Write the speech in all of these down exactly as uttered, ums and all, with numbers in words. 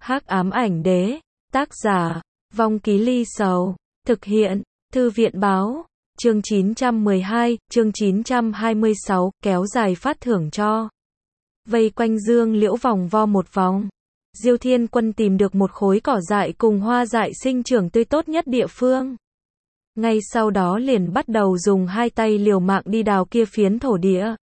Hắc ám ảnh đế, tác giả, Vong Ký Ly Sầu, thực hiện, Thư viện báo, chương chín trăm mười hai, chương chín trăm hai mươi sáu, kéo dài phát thưởng cho. Vây quanh Dương Liễu vòng vo một vòng. Diêu Thiên Quân tìm được một khối cỏ dại cùng hoa dại sinh trưởng tươi tốt nhất địa phương. Ngay sau đó liền bắt đầu dùng hai tay liều mạng đi đào kia phiến thổ địa.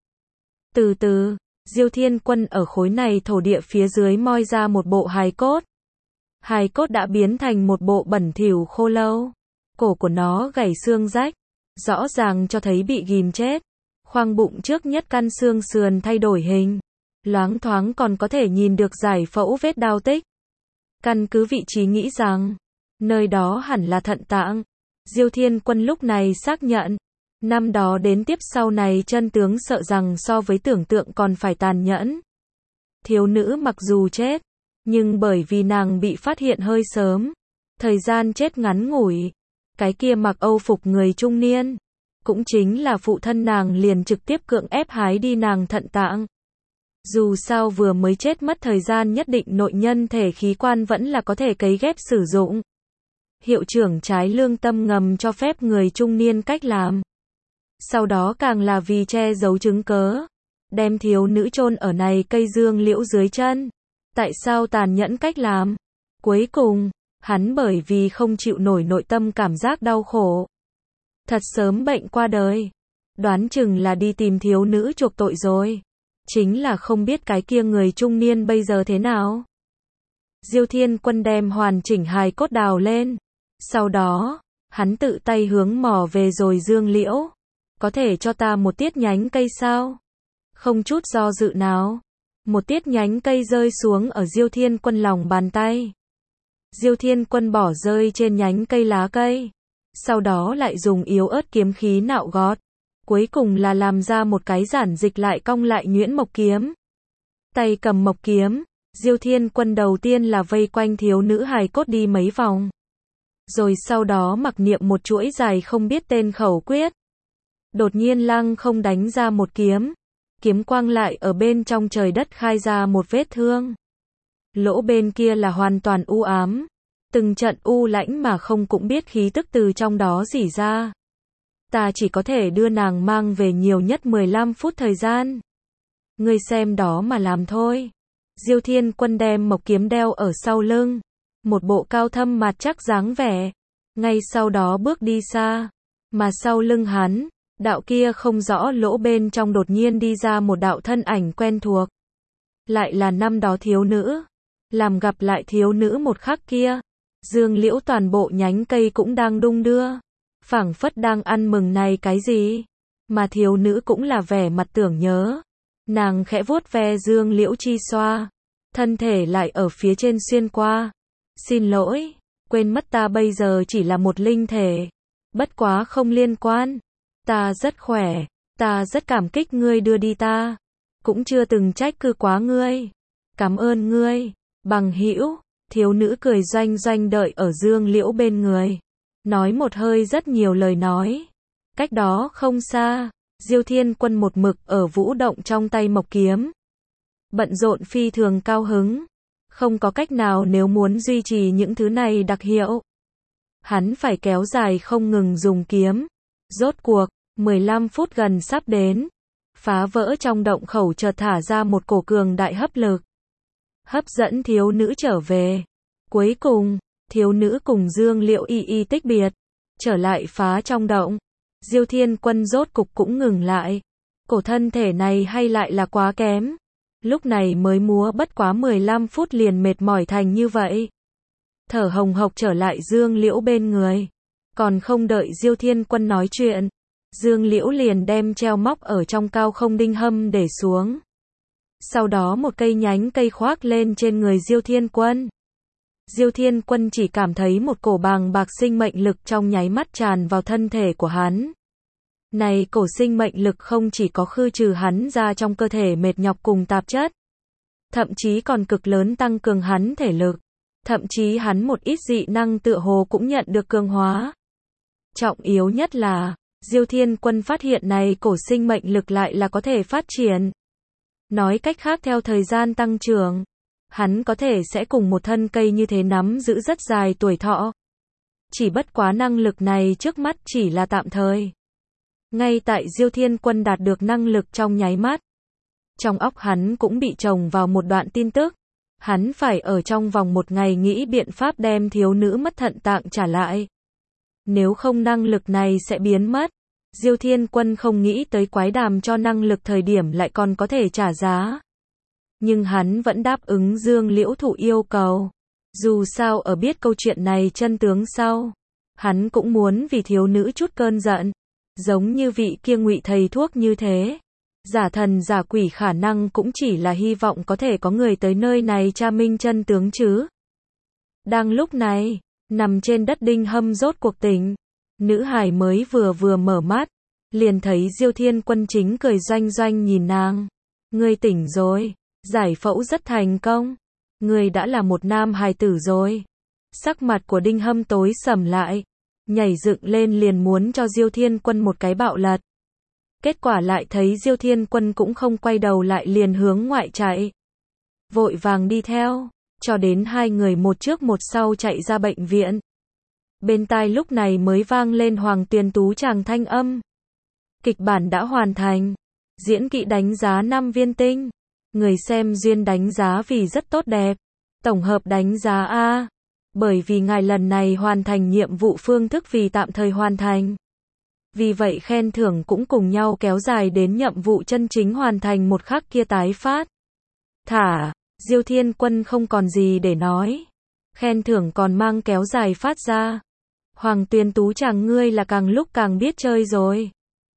Từ từ, Diêu Thiên Quân ở khối này thổ địa phía dưới moi ra một bộ hài cốt. Hài cốt đã biến thành một bộ bẩn thỉu khô lâu. Cổ của nó gãy xương rách, rõ ràng cho thấy bị ghim chết. Khoang bụng trước nhất căn xương sườn thay đổi hình. Loáng thoáng còn có thể nhìn được giải phẫu vết đao tích. Căn cứ vị trí nghĩ rằng, nơi đó hẳn là thận tạng. Diêu Thiên Quân lúc này xác nhận, năm đó đến tiếp sau này chân tướng sợ rằng so với tưởng tượng còn phải tàn nhẫn. Thiếu nữ mặc dù chết, nhưng bởi vì nàng bị phát hiện hơi sớm, thời gian chết ngắn ngủi, cái kia mặc âu phục người trung niên, cũng chính là phụ thân nàng liền trực tiếp cưỡng ép hái đi nàng thận tạng. Dù sao vừa mới chết mất thời gian nhất định nội nhân thể khí quan vẫn là có thể cấy ghép sử dụng. Hiệu trưởng trái lương tâm ngầm cho phép người trung niên cách làm. Sau đó càng là vì che giấu chứng cớ, đem thiếu nữ chôn ở này cây dương liễu dưới chân. Tại sao tàn nhẫn cách làm? Cuối cùng, hắn bởi vì không chịu nổi nội tâm cảm giác đau khổ, thật sớm bệnh qua đời. Đoán chừng là đi tìm thiếu nữ chuộc tội rồi. Chính là không biết cái kia người trung niên bây giờ thế nào. Diêu Thiên Quân đem hoàn chỉnh hài cốt đào lên. Sau đó, hắn tự tay hướng mò về rồi dương liễu. Có thể cho ta một tiết nhánh cây sao? Không chút do dự nào. Một tiết nhánh cây rơi xuống ở Diêu Thiên Quân lòng bàn tay. Diêu Thiên Quân bỏ rơi trên nhánh cây lá cây. Sau đó lại dùng yếu ớt kiếm khí nạo gót. Cuối cùng là làm ra một cái giản dịch lại cong lại nhuyễn mộc kiếm. Tay cầm mộc kiếm, Diêu Thiên Quân đầu tiên là vây quanh thiếu nữ hài cốt đi mấy vòng. Rồi sau đó mặc niệm một chuỗi dài không biết tên khẩu quyết. Đột nhiên lăng không đánh ra một kiếm. Kiếm quang lại ở bên trong trời đất khai ra một vết thương. Lỗ bên kia là hoàn toàn u ám. Từng trận u lãnh mà không cũng biết khí tức từ trong đó rỉ ra. Ta chỉ có thể đưa nàng mang về nhiều nhất mười lăm phút thời gian. Ngươi xem đó mà làm thôi. Diêu Thiên Quân đem mộc kiếm đeo ở sau lưng. Một bộ cao thâm mặt chắc dáng vẻ. Ngay sau đó bước đi xa. Mà sau lưng hắn, đạo kia không rõ lỗ bên trong đột nhiên đi ra một đạo thân ảnh quen thuộc. Lại là năm đó thiếu nữ. Làm gặp lại thiếu nữ một khắc kia. Dương liễu toàn bộ nhánh cây cũng đang đung đưa. Phảng phất đang ăn mừng này cái gì. Mà thiếu nữ cũng là vẻ mặt tưởng nhớ. Nàng khẽ vuốt ve dương liễu chi xoa. Thân thể lại ở phía trên xuyên qua. Xin lỗi, quên mất ta bây giờ chỉ là một linh thể. Bất quá không liên quan. Ta rất khỏe, ta rất cảm kích ngươi đưa đi ta. Cũng chưa từng trách cứ quá ngươi. Cảm ơn ngươi, bằng hữu. Thiếu nữ cười doanh doanh đợi ở dương liễu bên người. Nói một hơi rất nhiều lời nói. Cách đó không xa, Diêu Thiên Quân một mực ở vũ động trong tay mộc kiếm. Bận rộn phi thường cao hứng. Không có cách nào nếu muốn duy trì những thứ này đặc hiệu. Hắn phải kéo dài không ngừng dùng kiếm. Rốt cuộc, mười lăm phút gần sắp đến. Phá vỡ trong động khẩu chợt thả ra một cổ cường đại hấp lực. Hấp dẫn thiếu nữ trở về. Cuối cùng, thiếu nữ cùng Dương Liễu y y tích biệt. Trở lại phá trong động. Diêu Thiên Quân rốt cục cũng ngừng lại. Cổ thân thể này hay lại là quá kém. Lúc này mới múa bất quá mười lăm phút liền mệt mỏi thành như vậy. Thở hồng hộc trở lại Dương Liễu bên người. Còn không đợi Diêu Thiên Quân nói chuyện. Dương Liễu liền đem treo móc ở trong cao không đinh hâm để xuống. Sau đó một cây nhánh cây khoác lên trên người Diêu Thiên Quân. Diêu Thiên Quân chỉ cảm thấy một cổ bàng bạc sinh mệnh lực trong nháy mắt tràn vào thân thể của hắn. Này cổ sinh mệnh lực không chỉ có khư trừ hắn ra trong cơ thể mệt nhọc cùng tạp chất. Thậm chí còn cực lớn tăng cường hắn thể lực. Thậm chí hắn một ít dị năng tựa hồ cũng nhận được cường hóa. Trọng yếu nhất là, Diêu Thiên Quân phát hiện này cổ sinh mệnh lực lại là có thể phát triển. Nói cách khác theo thời gian tăng trưởng, hắn có thể sẽ cùng một thân cây như thế nắm giữ rất dài tuổi thọ. Chỉ bất quá năng lực này trước mắt chỉ là tạm thời. Ngay tại Diêu Thiên Quân đạt được năng lực trong nháy mắt, trong óc hắn cũng bị chồng vào một đoạn tin tức. Hắn phải ở trong vòng một ngày nghĩ biện pháp đem thiếu nữ mất thận tạng trả lại. Nếu không năng lực này sẽ biến mất. Diêu Thiên Quân không nghĩ tới quái đàm cho năng lực thời điểm lại còn có thể trả giá. Nhưng hắn vẫn đáp ứng Dương Liễu Thụ yêu cầu. Dù sao ở biết câu chuyện này chân tướng sau, hắn cũng muốn vì thiếu nữ chút cơn giận. Giống như vị kia Ngụy thầy thuốc như thế. Giả thần giả quỷ khả năng cũng chỉ là hy vọng có thể có người tới nơi này tra minh chân tướng chứ. Đang lúc này, nằm trên đất Đinh Hâm rốt cuộc tỉnh. Nữ hài mới vừa vừa mở mắt, liền thấy Diêu Thiên Quân chính cười doanh doanh nhìn nàng. Ngươi tỉnh rồi, giải phẫu rất thành công. Ngươi đã là một nam hài tử rồi. Sắc mặt của Đinh Hâm tối sầm lại, nhảy dựng lên liền muốn cho Diêu Thiên Quân một cái bạo lật. Kết quả lại thấy Diêu Thiên Quân cũng không quay đầu lại liền hướng ngoại chạy. Vội vàng đi theo, cho đến hai người một trước một sau chạy ra bệnh viện. Bên tai lúc này mới vang lên Hoàng Tuyền Tú chàng thanh âm. Kịch bản đã hoàn thành. Diễn kỹ đánh giá năm viên tinh. Người xem duyên đánh giá vì rất tốt đẹp. Tổng hợp đánh giá A. Bởi vì ngài lần này hoàn thành nhiệm vụ phương thức vì tạm thời hoàn thành. Vì vậy khen thưởng cũng cùng nhau kéo dài đến nhiệm vụ chân chính hoàn thành một khắc kia tái phát. Thả, Diêu Thiên Quân không còn gì để nói. Khen thưởng còn mang kéo dài phát ra. Hoàng Tuyền Tú chàng ngươi là càng lúc càng biết chơi rồi.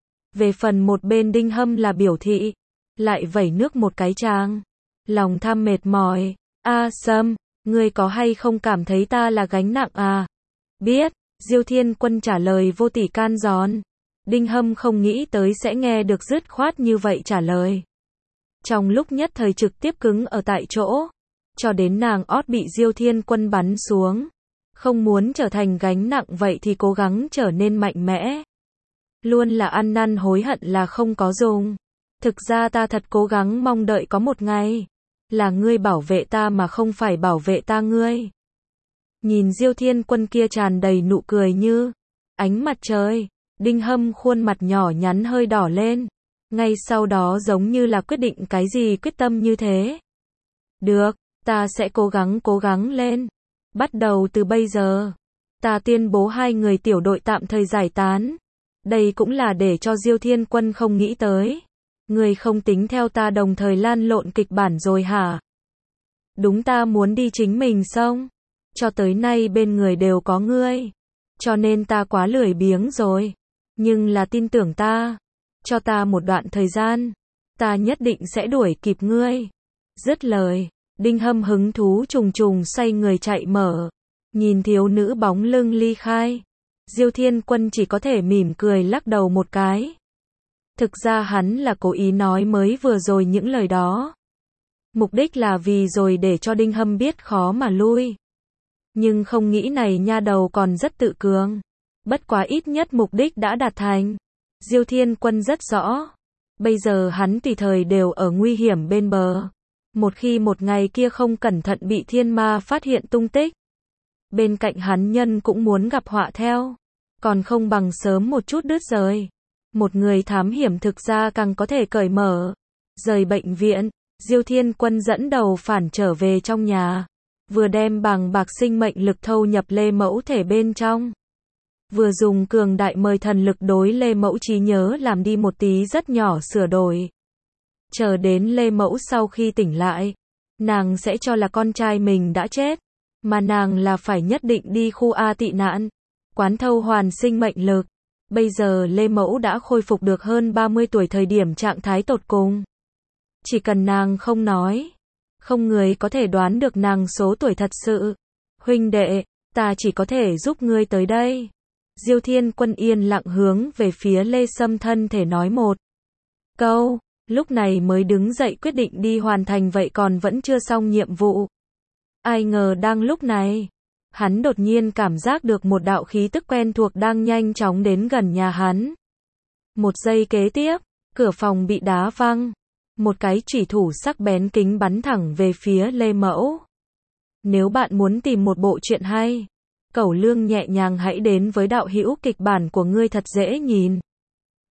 Về phần một bên Đinh Hâm là biểu thị. Lại vẩy nước một cái chàng. Lòng tham mệt mỏi. A Sâm, ngươi có hay không cảm thấy ta là gánh nặng à? Biết. Diêu Thiên Quân trả lời vô tỷ can giòn. Đinh Hâm không nghĩ tới sẽ nghe được dứt khoát như vậy trả lời. Trong lúc nhất thời trực tiếp cứng ở tại chỗ. Cho đến nàng ót bị Diêu Thiên Quân bắn xuống. Không muốn trở thành gánh nặng vậy thì cố gắng trở nên mạnh mẽ. Luôn là ăn năn hối hận là không có dùng. Thực ra ta thật cố gắng mong đợi có một ngày. Là ngươi bảo vệ ta mà không phải bảo vệ ta ngươi. Nhìn Diêu Thiên Quân kia tràn đầy nụ cười như ánh mặt trời, Đinh Hâm khuôn mặt nhỏ nhắn hơi đỏ lên. Ngay sau đó giống như là quyết định cái gì quyết tâm như thế. Được, ta sẽ cố gắng cố gắng lên. Bắt đầu từ bây giờ, ta tuyên bố hai người tiểu đội tạm thời giải tán. Đây cũng là để cho Diêu Thiên Quân không nghĩ tới. Ngươi không tính theo ta đồng thời lan lộn kịch bản rồi hả? Đúng, ta muốn đi chính mình xong. Cho tới nay bên người đều có ngươi. Cho nên ta quá lười biếng rồi. Nhưng là tin tưởng ta. Cho ta một đoạn thời gian. Ta nhất định sẽ đuổi kịp ngươi. Dứt lời, Đinh Hâm hứng thú trùng trùng xoay người chạy mở. Nhìn thiếu nữ bóng lưng ly khai. Diêu Thiên Quân chỉ có thể mỉm cười lắc đầu một cái. Thực ra hắn là cố ý nói mới vừa rồi những lời đó. Mục đích là vì rồi để cho Đinh Hâm biết khó mà lui. Nhưng không nghĩ này nha đầu còn rất tự cường. Bất quá ít nhất mục đích đã đạt thành. Diêu Thiên Quân rất rõ. Bây giờ hắn tùy thời đều ở nguy hiểm bên bờ. Một khi một ngày kia không cẩn thận bị thiên ma phát hiện tung tích. Bên cạnh hắn nhân cũng muốn gặp họa theo. Còn không bằng sớm một chút đứt rời. Một người thám hiểm thực ra càng có thể cởi mở. Rời bệnh viện, Diêu Thiên Quân dẫn đầu phản trở về trong nhà. Vừa đem bàng bạc sinh mệnh lực thâu nhập Lê Mẫu thể bên trong. Vừa dùng cường đại mời thần lực đối Lê Mẫu trí nhớ làm đi một tí rất nhỏ sửa đổi. Chờ đến Lê Mẫu sau khi tỉnh lại, nàng sẽ cho là con trai mình đã chết. Mà nàng là phải nhất định đi khu A tị nạn. Quán thâu hoàn sinh mệnh lực. Bây giờ Lê Mẫu đã khôi phục được hơn ba mươi tuổi thời điểm trạng thái tột cùng. Chỉ cần nàng không nói. Không người có thể đoán được nàng số tuổi thật sự. Huynh đệ, ta chỉ có thể giúp ngươi tới đây. Diêu Thiên Quân yên lặng hướng về phía Lê Sâm thân thể nói một câu. Lúc này mới đứng dậy quyết định đi hoàn thành vậy còn vẫn chưa xong nhiệm vụ. Ai ngờ đang lúc này, hắn đột nhiên cảm giác được một đạo khí tức quen thuộc đang nhanh chóng đến gần nhà hắn. Một giây kế tiếp, cửa phòng bị đá văng. Một cái chủy thủ sắc bén kính bắn thẳng về phía Lê Mẫu. Nếu bạn muốn tìm một bộ truyện hay, Cẩu Lương nhẹ nhàng hãy đến với đạo hữu kịch bản của ngươi thật dễ nhìn.